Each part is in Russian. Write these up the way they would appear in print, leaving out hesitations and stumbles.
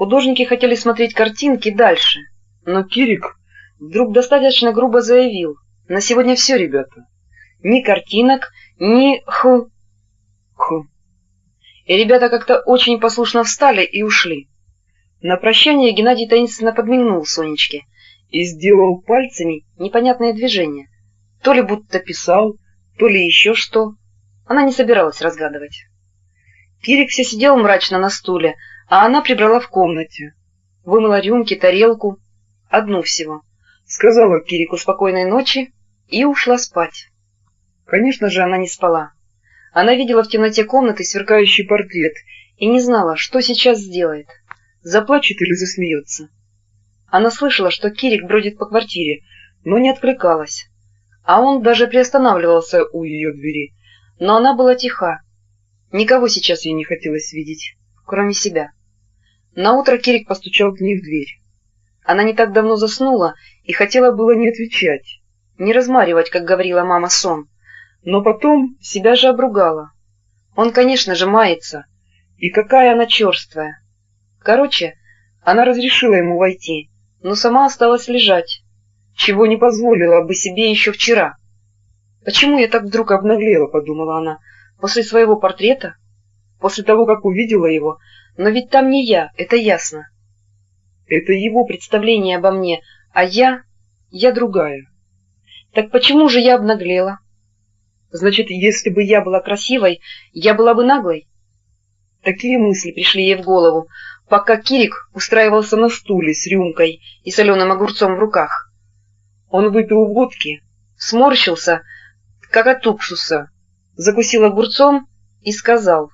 Художники хотели смотреть картинки дальше, но Кирик вдруг достаточно грубо заявил: «На сегодня все, ребята. Ни картинок, ни ху». И ребята как-то очень послушно встали и ушли. На прощание Геннадий таинственно подмигнул Сонечке и сделал пальцами непонятные движения. То ли будто писал, то ли еще что. Она не собиралась разгадывать. Кирик все сидел мрачно на стуле, а она прибрала в комнате. Вымыла рюмки, тарелку. Одну всего. Сказала Кирику спокойной ночи и ушла спать. Конечно же, она не спала. Она видела в темноте комнаты сверкающий портрет и не знала, что сейчас сделает. Заплачет или засмеется. Она слышала, что Кирик бродит по квартире, но не откликалась. А он даже приостанавливался у ее двери. Но она была тиха. Никого сейчас ей не хотелось видеть, кроме себя. Наутро Кирик постучал к ней в дверь. Она не так давно заснула и хотела было не отвечать, не размаривать, как говорила мама, сон. Но потом себя же обругала. Он, конечно же, мается. И какая она черствая. Короче, она разрешила ему войти, но сама осталась лежать, чего не позволила бы себе еще вчера. «Почему я так вдруг обнаглела?» — подумала она. «После своего портрета? После того, как увидела его? Но ведь там не я, это ясно. Это его представление обо мне, а я другая. Так почему же я обнаглела? Значит, если бы я была красивой, я была бы наглой?» Такие мысли пришли ей в голову, пока Кирик устраивался на стуле с рюмкой и соленым огурцом в руках. Он выпил водки, сморщился, как от уксуса, закусил огурцом и сказал: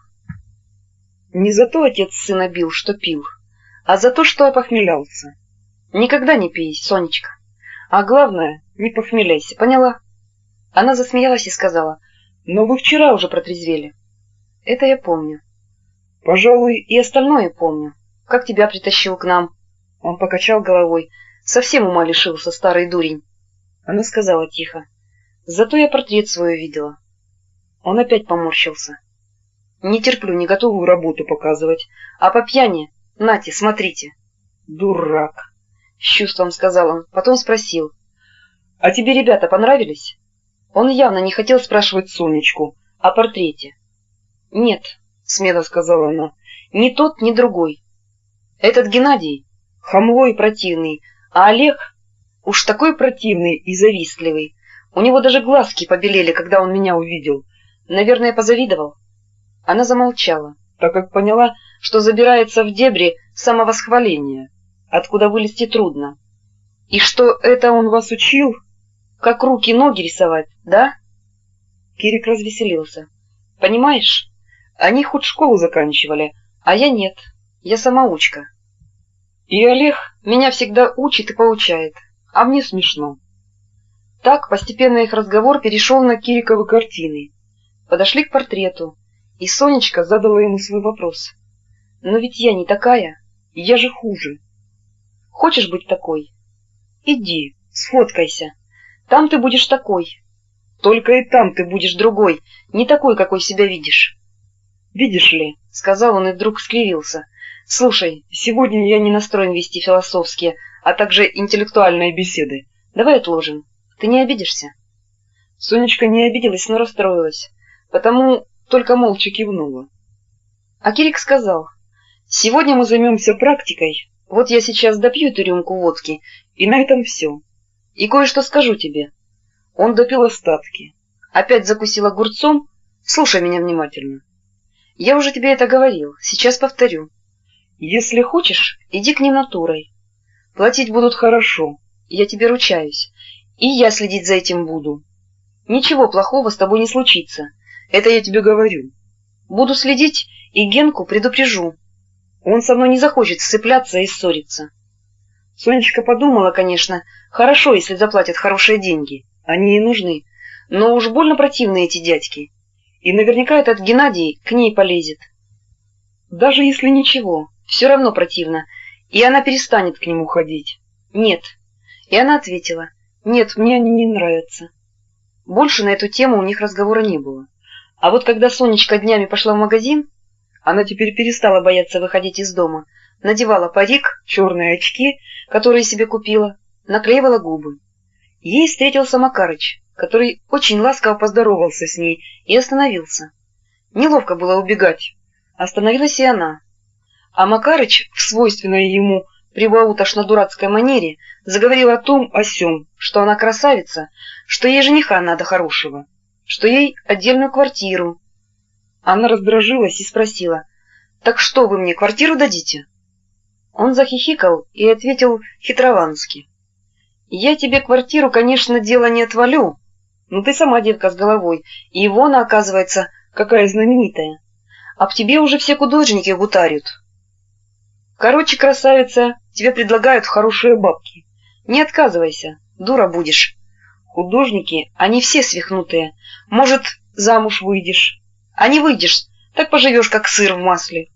«Не за то отец сына бил, что пил, а за то, что опохмелялся. Никогда не пей, Сонечка. А главное, не похмеляйся, поняла?» Она засмеялась и сказала: «Но вы вчера уже протрезвели». «Это я помню. Пожалуй, и остальное помню. Как тебя притащил к нам?» Он покачал головой. «Совсем ума лишился, старый дурень». Она сказала тихо: «Зато я портрет свой видела». Он опять поморщился. «Не терплю, не готовую работу показывать. А по пьяни, нате, смотрите». «Дурак», — с чувством сказал он, потом спросил: «А тебе ребята понравились?» Он явно не хотел спрашивать Сонечку о портрете. «Нет», — смело сказала она, — «ни тот, ни другой. Этот Геннадий хамло и противный, а Олег уж такой противный и завистливый. У него даже глазки побелели, когда он меня увидел. Наверное, позавидовал». Она замолчала, так как поняла, что забирается в дебри самовосхваления, откуда вылезти трудно. «И что это он вас учил? Как руки-ноги рисовать, да?» Кирик развеселился. «Понимаешь, они хоть школу заканчивали, а я нет, я самоучка. И Олег меня всегда учит и поучает, а мне смешно». Так постепенно их разговор перешел на Кириковы картины. Подошли к портрету, и Сонечка задала ему свой вопрос. «Но ведь я не такая, я же хуже. Хочешь быть такой? Иди, сфоткайся. Там ты будешь такой. Только и там ты будешь другой, не такой, какой себя видишь». «Видишь ли», — сказал он и вдруг скривился, — «слушай, сегодня я не настроен вести философские, а также интеллектуальные беседы. Давай отложим. Ты не обидишься?» Сонечка не обиделась, но расстроилась, потому только молча кивнула. А Кирик сказал: «Сегодня мы займемся практикой. Вот я сейчас допью эту рюмку водки, и на этом все. И кое-что скажу тебе». Он допил остатки, опять закусил огурцом. «Слушай меня внимательно. Я уже тебе это говорил, сейчас повторю. Если хочешь, иди к ним натурой. Платить будут хорошо, я тебе ручаюсь, и я следить за этим буду. Ничего плохого с тобой не случится, это я тебе говорю. Буду следить и Генку предупрежу. Он со мной не захочет сцепляться и ссориться». Сонечка подумала, конечно, хорошо, если заплатят хорошие деньги, они ей нужны, но уж больно противны эти дядьки. И наверняка этот Геннадий к ней полезет. Даже если ничего, все равно противно, и она перестанет к нему ходить. «Нет». И она ответила: «Нет, мне они не нравятся». Больше на эту тему у них разговора не было. А вот когда Сонечка днями пошла в магазин, она теперь перестала бояться выходить из дома, надевала парик, черные очки, которые себе купила, наклеивала губы. Ей встретился Макарыч, который очень ласково поздоровался с ней и остановился. Неловко было убегать. Остановилась и она. А Макарыч, в свойственной ему прибаутошно-дурацкой манере, заговорил о том о сём, что она красавица, что ей жениха надо хорошего, что ей отдельную квартиру. Она раздражилась и спросила: «Так что, вы мне квартиру дадите?» Он захихикал и ответил хитровански: «Я тебе квартиру, конечно, дело не отвалю, но ты сама девка с головой, и Ивона, оказывается, какая знаменитая. Об тебе уже все художники гутарят. Короче, красавица, тебе предлагают хорошие бабки. Не отказывайся, дура будешь. Художники, они все свихнутые. Может, замуж выйдешь. А не выйдешь, так поживешь, как сыр в масле».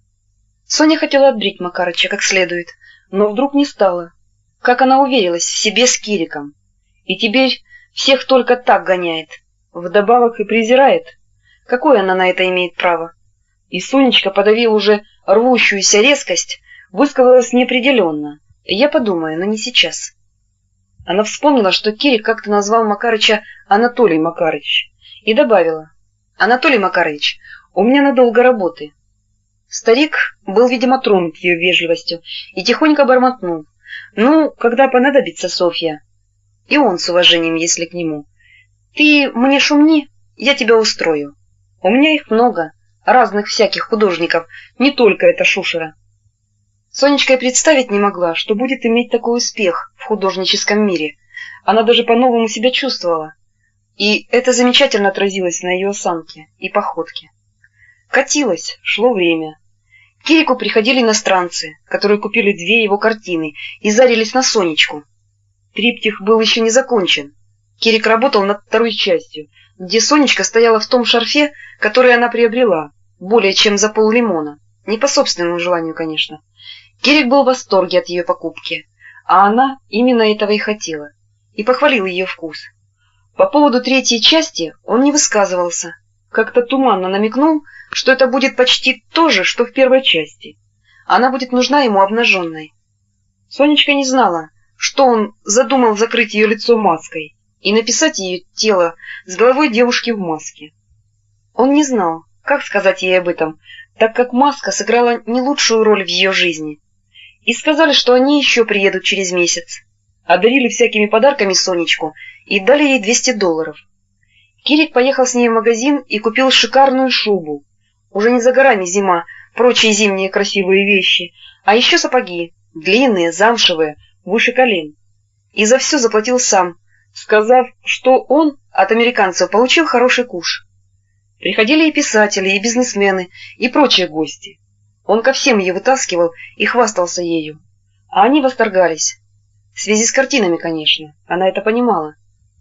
Соня хотела отбрить Макарыча как следует, но вдруг не стала. Как она уверилась в себе с Кириком. И теперь всех только так гоняет. Вдобавок и презирает. Какое она на это имеет право? И Сонечка, подавив уже рвущуюся резкость, высказалась неопределенно. «Я подумаю, но не сейчас». Она вспомнила, что Кирик как-то назвал Макарыча Анатолий Макарыч, и добавила: «Анатолий Макарыч, у меня надолго работы». Старик был, видимо, тронут ее вежливостью и тихонько бормотнул: «Ну, когда понадобится Софья». И он с уважением, если к нему: «Ты мне шумни, я тебя устрою. У меня их много, разных всяких художников, не только эта шушера». Сонечка и представить не могла, что будет иметь такой успех в художническом мире. Она даже по-новому себя чувствовала. И это замечательно отразилось на ее осанке и походке. Катилось, шло время. К Кирику приходили иностранцы, которые купили 2 его картины и зарились на Сонечку. Триптих был еще не закончен. Кирик работал над 2-й частью, где Сонечка стояла в том шарфе, который она приобрела, более чем за пол-лимона. Не по собственному желанию, конечно. Кирик был в восторге от ее покупки, а она именно этого и хотела, и похвалил ее вкус. По поводу 3-й части он не высказывался, как-то туманно намекнул, что это будет почти то же, что в 1-й части. Она будет нужна ему обнаженной. Сонечка не знала, что он задумал закрыть ее лицо маской и написать ее тело с головой девушки в маске. Он не знал, как сказать ей об этом, так как маска сыграла не лучшую роль в ее жизни. И сказали, что они еще приедут через месяц. Одарили всякими подарками Сонечку и дали ей $200. Кирик поехал с ней в магазин и купил шикарную шубу. Уже не за горами зима, прочие зимние красивые вещи, а еще сапоги, длинные, замшевые, выше колен. И за все заплатил сам, сказав, что он от американцев получил хороший куш. Приходили и писатели, и бизнесмены, и прочие гости. Он ко всем ее вытаскивал и хвастался ею. А они восторгались. В связи с картинами, конечно, она это понимала.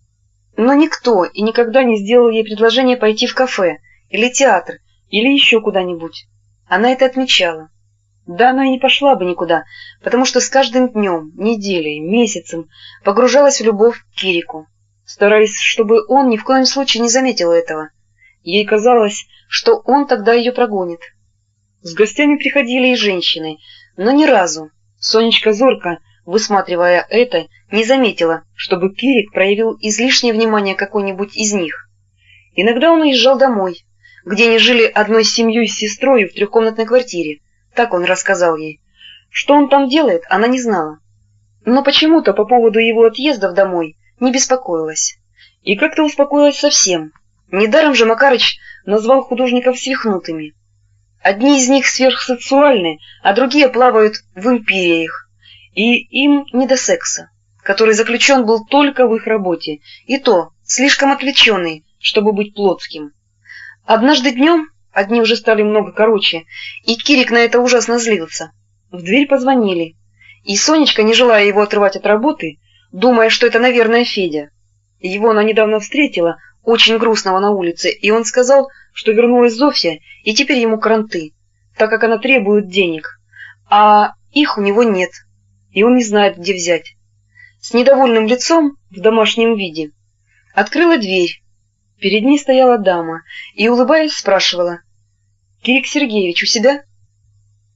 Но никто и никогда не сделал ей предложение пойти в кафе, или театр, или еще куда-нибудь. Она это отмечала. Да она и не пошла бы никуда, потому что с каждым днем, неделей, месяцем погружалась в любовь к Кирику, стараясь, чтобы он ни в коем случае не заметил этого. Ей казалось, что он тогда ее прогонит. С гостями приходили и женщины, но ни разу Сонечка зорко, высматривая это, не заметила, чтобы Кирик проявил излишнее внимание какой-нибудь из них. Иногда он уезжал домой, где они жили одной семьей с сестрой в 3-комнатной квартире. Так он рассказал ей. Что он там делает, она не знала. Но почему-то по поводу его отъездов домой не беспокоилась. И как-то успокоилась совсем. Недаром же Макарыч назвал художников свихнутыми. Одни из них сверхсексуальны, а другие плавают в империях. И им не до секса, который заключен был только в их работе, и то слишком отвлеченный, чтобы быть плотским. Однажды днем, одни уже стали много короче, и Кирик на это ужасно злился. В дверь позвонили, и Сонечка, не желая его отрывать от работы, думая, что это, наверное, Федя. Его она недавно встретила, очень грустного, на улице, и он сказал, что вернулась Зофья, и теперь ему кранты, так как она требует денег, а их у него нет, и он не знает, где взять. С недовольным лицом, в домашнем виде, открыла дверь. Перед ней стояла дама и, улыбаясь, спрашивала: «Кирик Сергеевич у себя?»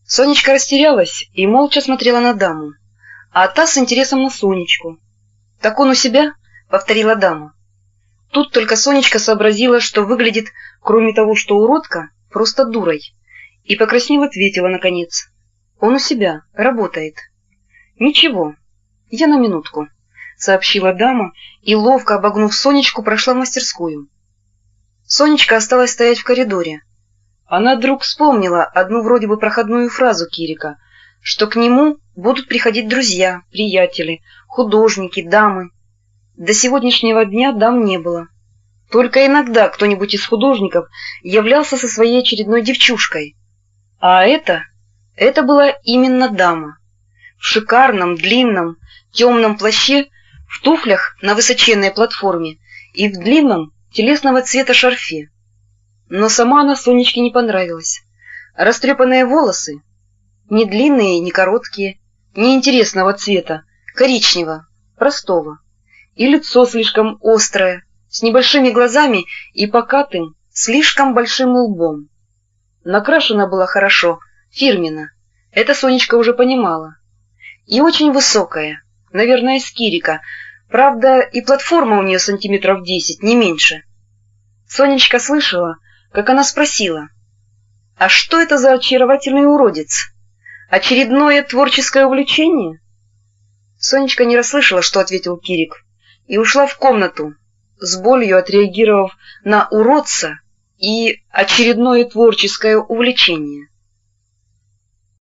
Сонечка растерялась и молча смотрела на даму, а та с интересом на Сонечку. «Так он у себя?» — повторила дама. Тут только Сонечка сообразила, что выглядит, кроме того, что уродка, просто дурой, и, покраснев, ответила наконец: «Он у себя, работает». «Ничего, я на минутку», — сообщила дама и, ловко обогнув Сонечку, прошла в мастерскую. Сонечка осталась стоять в коридоре. Она вдруг вспомнила одну вроде бы проходную фразу Кирика, что к нему будут приходить друзья, приятели, художники, дамы. До сегодняшнего дня дам не было. Только иногда кто-нибудь из художников являлся со своей очередной девчушкой. А это была именно дама. В шикарном, длинном, темном плаще, в туфлях на высоченной платформе и в длинном, телесного цвета шарфе. Но сама она Сонечке не понравилась. Растрепанные волосы, не длинные, не короткие, не интересного цвета, коричневого, простого. И лицо слишком острое, с небольшими глазами и покатым, слишком большим лбом. Накрашена была хорошо, фирменно, это Сонечка уже понимала. И очень высокая, наверное, из Кирика, правда, и платформа у нее сантиметров 10, не меньше. Сонечка слышала, как она спросила: «А что это за очаровательный уродец? Очередное творческое увлечение?» Сонечка не расслышала, что ответил Кирик, и ушла в комнату, с болью отреагировав на уродца и очередное творческое увлечение.